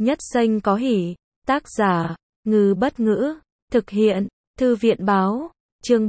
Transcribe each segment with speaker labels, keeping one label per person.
Speaker 1: Nhất xanh có hỉ. Tác giả, Ngư Bất Ngữ. Thực hiện, Thư viện Báo. Chương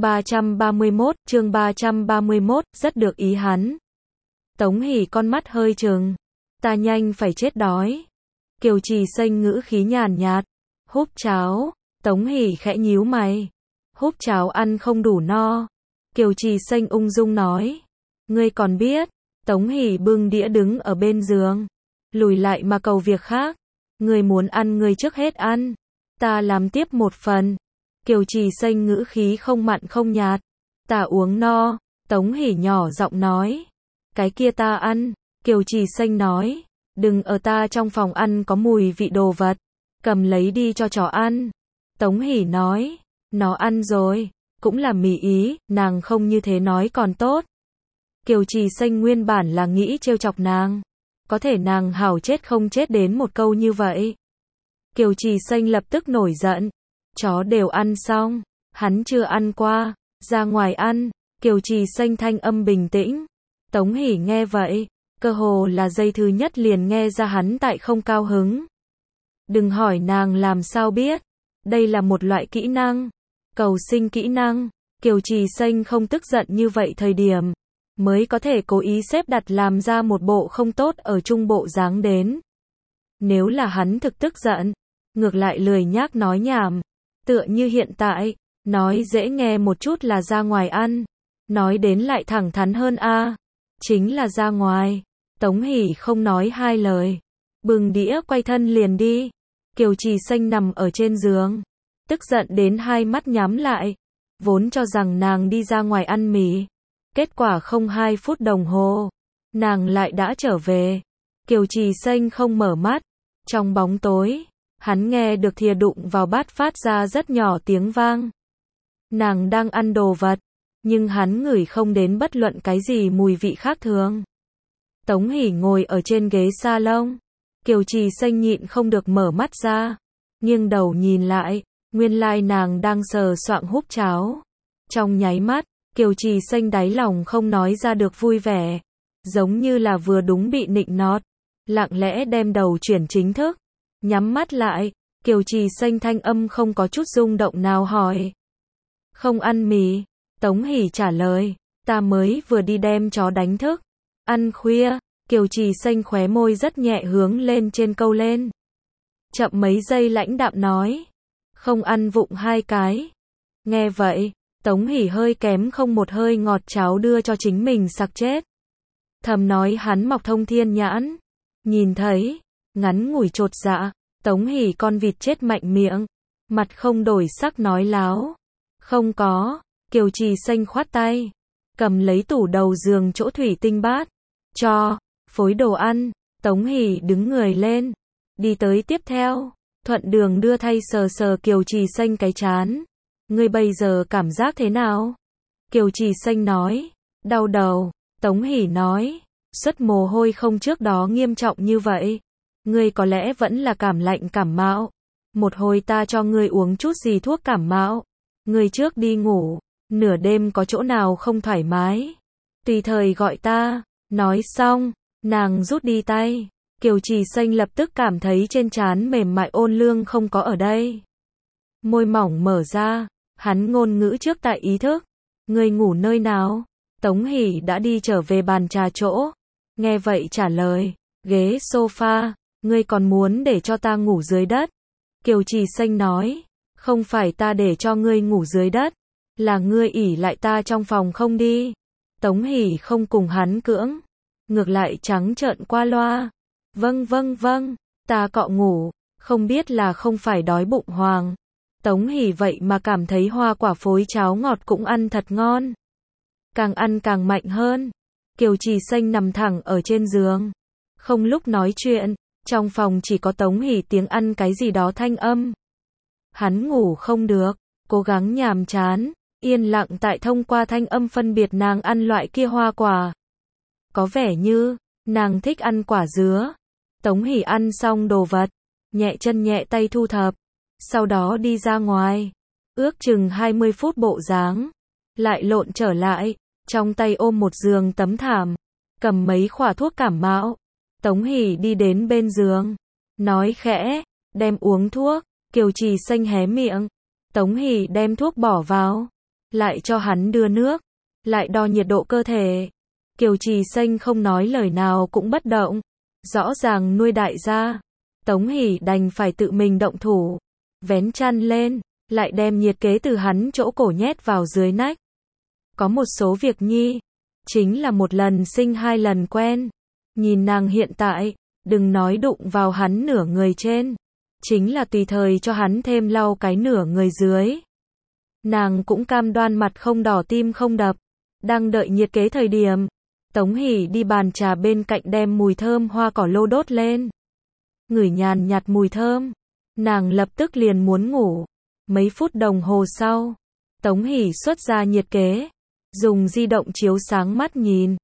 Speaker 1: 331, rất được ý hắn. Tống Hỷ con mắt hơi trừng. Ta nhanh phải chết đói. Kiều Trì Xanh ngữ khí nhàn nhạt. Húp cháo. Tống Hỷ khẽ nhíu mày. Húp cháo ăn không đủ no. Kiều Trì Xanh ung dung nói. Ngươi còn biết. Tống Hỷ bưng đĩa đứng ở bên giường. Lùi lại mà cầu việc khác. Ngươi muốn ăn ngươi trước hết ăn. Ta làm tiếp một phần. Kiều Trì Xanh ngữ khí không mặn không nhạt. Ta uống no. Tống Hỷ nhỏ giọng nói. Cái kia ta ăn. Kiều Trì Xanh nói. Đừng ở ta trong phòng ăn có mùi vị đồ vật. Cầm lấy đi cho chó ăn. Tống Hỷ nói. Nó ăn rồi. Cũng là mì ý. Nàng không như thế nói còn tốt. Kiều Trì Xanh nguyên bản là nghĩ trêu chọc nàng. Có thể nàng hảo chết không chết đến một câu như vậy. Kiều Trì Xanh lập tức nổi giận. Chó đều ăn xong. Hắn chưa ăn qua. Ra ngoài ăn. Kiều Trì Xanh thanh âm bình tĩnh. Tống Hỷ nghe vậy. Cơ hồ là giây thứ nhất liền nghe ra hắn tại không cao hứng. Đừng hỏi nàng làm sao biết. Đây là một loại kỹ năng. Cầu sinh kỹ năng. Kiều Trì Xanh không tức giận như vậy thời điểm. Mới có thể cố ý xếp đặt làm ra một bộ không tốt ở trung bộ dáng đến. Nếu là hắn thực tức giận. Ngược lại lười nhác nói nhảm. Tựa như hiện tại. Nói dễ nghe một chút là ra ngoài ăn. Nói đến lại thẳng thắn hơn a. Chính là ra ngoài. Tống Hỷ không nói hai lời. Bừng đĩa quay thân liền đi. Kiều Trì Xanh nằm ở trên giường. Tức giận đến hai mắt nhắm lại. Vốn cho rằng nàng đi ra ngoài ăn mì. Kết quả không 2 phút đồng hồ. Nàng lại đã trở về. Kiều Trì Xanh không mở mắt. Trong bóng tối. Hắn nghe được thìa đụng vào bát phát ra rất nhỏ tiếng vang. Nàng đang ăn đồ vật. Nhưng hắn ngửi không đến bất luận cái gì mùi vị khác thường. Tống Hỷ ngồi ở trên ghế salon. Kiều Trì Xanh nhịn không được mở mắt ra. Nghiêng đầu nhìn lại. Nguyên lai nàng đang sờ soạng húp cháo. Trong nháy mắt. Kiều Trì Xanh đáy lòng không nói ra được vui vẻ. Giống như là vừa đúng bị nịnh nọt. Lặng lẽ đem đầu chuyển chính thức. Nhắm mắt lại. Kiều Trì Xanh thanh âm không có chút rung động nào hỏi. Không ăn mì. Tống Hỷ trả lời. Ta mới vừa đi đem chó đánh thức. Ăn khuya. Kiều Trì Xanh khóe môi rất nhẹ hướng lên trên câu lên. Chậm mấy giây lãnh đạm nói. Không ăn vụng 2 cái. Nghe vậy. Tống Hỷ hơi kém không một hơi ngọt cháo đưa cho chính mình sặc chết. Thầm nói hắn mọc thông thiên nhãn. Nhìn thấy. Ngắn ngủi chột dạ. Tống Hỷ con vịt chết mạnh miệng. Mặt không đổi sắc nói láo. Không có. Kiều Trì Xanh khoát tay. Cầm lấy tủ đầu giường chỗ thủy tinh bát. Cho. Phối đồ ăn. Tống Hỷ đứng người lên. Đi tới tiếp theo. Thuận đường đưa thay sờ sờ Kiều Trì Xanh cái trán. Ngươi bây giờ cảm giác thế nào? Kiều Trì Xanh nói. Đau đầu. Tống Hỷ nói. Xuất mồ hôi không trước đó nghiêm trọng như vậy. Ngươi có lẽ vẫn là cảm lạnh cảm mạo. Một hồi ta cho ngươi uống chút gì thuốc cảm mạo. Ngươi trước đi ngủ. Nửa đêm có chỗ nào không thoải mái. Tùy thời gọi ta. Nói xong. Nàng rút đi tay. Kiều Trì Xanh lập tức cảm thấy trên trán mềm mại ôn lương không có ở đây. Môi mỏng mở ra. Hắn ngôn ngữ trước tại ý thức. Ngươi ngủ nơi nào? Tống Hỷ đã đi trở về bàn trà chỗ. Nghe vậy trả lời. Ghế sofa. Ngươi còn muốn để cho ta ngủ dưới đất? Kiều Trì Xanh nói. Không phải ta để cho ngươi ngủ dưới đất. Là ngươi ỷ lại ta trong phòng không đi. Tống Hỷ không cùng hắn cưỡng. Ngược lại trắng trợn qua loa. Vâng. Ta cọ ngủ. Không biết là không phải đói bụng hoàng. Tống Hỷ vậy mà cảm thấy hoa quả phối cháo ngọt cũng ăn thật ngon. Càng ăn càng mạnh hơn. Kiều Trì Xanh nằm thẳng ở trên giường. Không lúc nói chuyện. Trong phòng chỉ có Tống Hỷ tiếng ăn cái gì đó thanh âm. Hắn ngủ không được. Cố gắng nhàm chán. Yên lặng tại thông qua thanh âm phân biệt nàng ăn loại kia hoa quả. Có vẻ như. Nàng thích ăn quả dứa. Tống Hỷ ăn xong đồ vật. Nhẹ chân nhẹ tay thu thập. Sau đó đi ra ngoài. Ước chừng 20 phút bộ dáng. Lại lộn trở lại. Trong tay ôm một giường tấm thảm. Cầm mấy khỏa thuốc cảm mạo. Tống Hỷ đi đến bên giường. nói khẽ, đem uống thuốc. Kiều Trì Xanh hé miệng. Tống Hỷ đem thuốc bỏ vào, lại cho hắn đưa nước, lại đo nhiệt độ cơ thể. Kiều Trì Xanh không nói lời nào cũng bất động, rõ ràng nuôi đại gia. Tống Hỷ đành phải tự mình động thủ, vén chăn lên, lại đem nhiệt kế từ hắn chỗ cổ nhét vào dưới nách. Có một số việc nhi, chính là một lần sinh hai lần quen. Nhìn nàng hiện tại, đừng nói đụng vào hắn nửa người trên, chính là tùy thời cho hắn thêm lau cái nửa người dưới. Nàng cũng cam đoan mặt không đỏ tim không đập. Đang đợi nhiệt kế thời điểm, Tống Hỷ đi bàn trà bên cạnh đem mùi thơm hoa cỏ lô đốt lên. Ngửi nhàn nhạt mùi thơm, nàng lập tức liền muốn ngủ. Mấy phút đồng hồ sau, Tống Hỷ xuất ra nhiệt kế, dùng di động chiếu sáng mắt nhìn.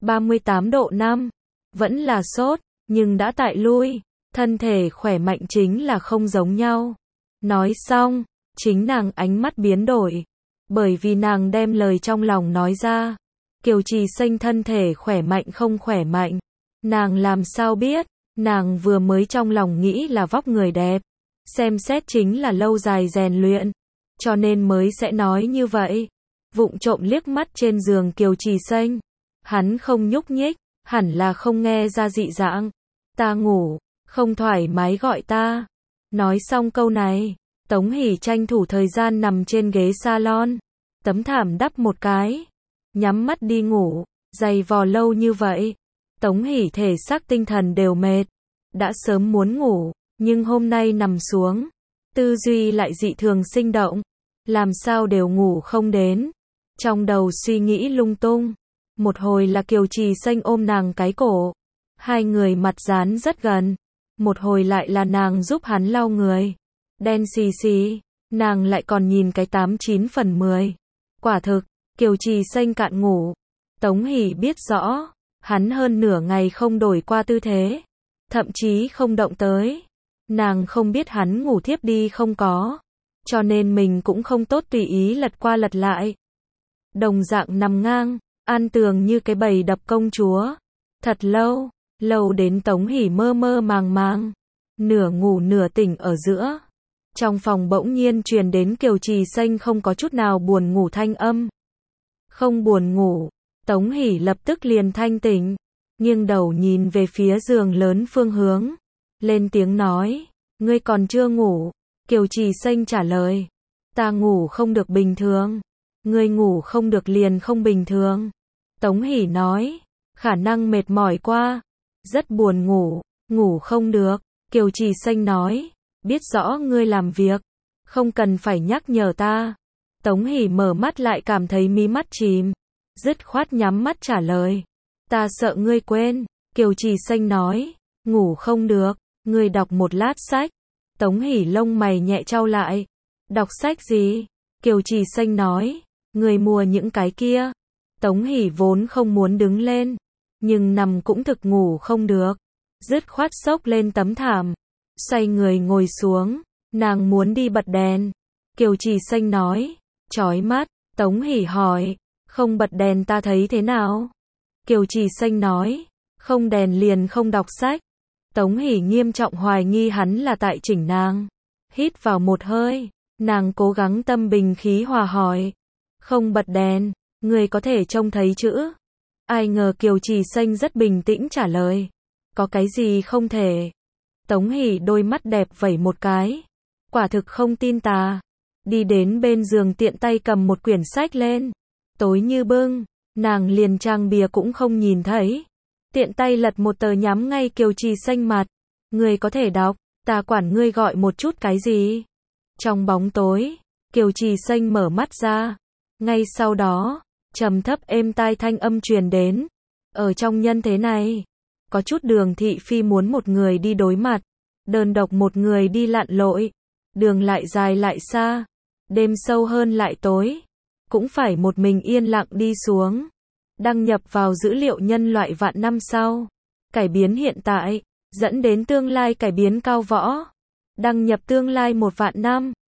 Speaker 1: 38 độ 5, vẫn là sốt, nhưng đã tại lui, thân thể khỏe mạnh chính là không giống nhau. Nói xong, chính nàng ánh mắt biến đổi, bởi vì nàng đem lời trong lòng nói ra. Kiều Trì Xanh thân thể khỏe mạnh không khỏe mạnh, nàng làm sao biết, nàng vừa mới trong lòng nghĩ là vóc người đẹp, xem xét chính là lâu dài rèn luyện, cho nên mới sẽ nói như vậy. Vụng trộm liếc mắt trên giường Kiều Trì Xanh, hắn không nhúc nhích, hẳn là không nghe ra dị dạng. Ta ngủ, không thoải mái gọi ta. Nói xong câu này, Tống Hỷ tranh thủ thời gian nằm trên ghế salon, tấm thảm đắp một cái, nhắm mắt đi ngủ. Dày vò lâu như vậy, Tống Hỷ thể xác tinh thần đều mệt, đã sớm muốn ngủ, nhưng hôm nay nằm xuống, tư duy lại dị thường sinh động, làm sao đều ngủ không đến. Trong đầu suy nghĩ lung tung, một hồi là Kiều Trì Xanh ôm nàng cái cổ, hai người mặt dán rất gần, một hồi lại là nàng giúp hắn lau người. Đen xì xì, nàng lại còn nhìn cái 89 phần 10. Quả thực, Kiều Trì Xanh cạn ngủ. Tống Hỷ biết rõ, hắn hơn nửa ngày không đổi qua tư thế, thậm chí không động tới. Nàng không biết hắn ngủ thiếp đi không có, cho nên mình cũng không tốt tùy ý lật qua lật lại. Đồng dạng nằm ngang, an tường như cái bầy đập công chúa. Thật lâu, lâu đến Tống Hỷ mơ mơ màng màng, nửa ngủ nửa tỉnh ở giữa. Trong phòng bỗng nhiên truyền đến Kiều Trì Xanh không có chút nào buồn ngủ thanh âm. Không buồn ngủ, Tống Hỷ lập tức liền thanh tỉnh, nghiêng đầu nhìn về phía giường lớn phương hướng, lên tiếng nói, ngươi còn chưa ngủ. Kiều Trì Xanh trả lời, ta ngủ không được bình thường, ngươi ngủ không được liền không bình thường. Tống Hỷ nói, khả năng mệt mỏi qua, rất buồn ngủ, ngủ không được. Kiều Trì Xanh nói, biết rõ ngươi làm việc, không cần phải nhắc nhở ta. Tống Hỷ mở mắt lại cảm thấy mí mắt chìm, dứt khoát nhắm mắt trả lời, ta sợ ngươi quên. Kiều Trì Xanh nói, ngủ không được, ngươi đọc một lát sách. Tống Hỷ lông mày nhẹ chau lại, đọc sách gì? Kiều Trì Xanh nói, ngươi mua những cái kia. Tống Hỷ vốn không muốn đứng lên, nhưng nằm cũng thực ngủ không được, dứt khoát xốc lên tấm thảm, xoay người ngồi xuống, nàng muốn đi bật đèn. Kiều Trì Xanh nói, chói mắt. Tống Hỷ hỏi, không bật đèn ta thấy thế nào? Kiều Trì Xanh nói, không đèn liền không đọc sách. Tống Hỷ nghiêm trọng hoài nghi hắn là tại chỉnh nàng. Hít vào một hơi, nàng cố gắng tâm bình khí hòa hỏi, không bật đèn, người có thể trông thấy chữ? Ai ngờ Kiều Trì Xanh rất bình tĩnh trả lời, có cái gì không thể? Tống Hỷ đôi mắt đẹp vẩy một cái, quả thực không tin tà. Đi đến bên giường tiện tay cầm một quyển sách lên, tối như bưng, nàng liền trang bìa cũng không nhìn thấy, tiện tay lật một tờ nhắm ngay Kiều Trì Xanh mặt. Ngươi có thể đọc, ta quản ngươi gọi một chút cái gì? Trong bóng tối, Kiều Trì Xanh mở mắt ra, ngay sau đó, trầm thấp êm tai thanh âm truyền đến, ở trong nhân thế này, có chút đường thị phi muốn một người đi đối mặt, đơn độc một người đi lặn lội, đường lại dài lại xa, đêm sâu hơn lại tối, cũng phải một mình yên lặng đi xuống. Đăng nhập vào dữ liệu nhân loại vạn năm sau, cải biến hiện tại, dẫn đến tương lai cải biến cao võ. Đăng nhập tương lai 1 vạn năm.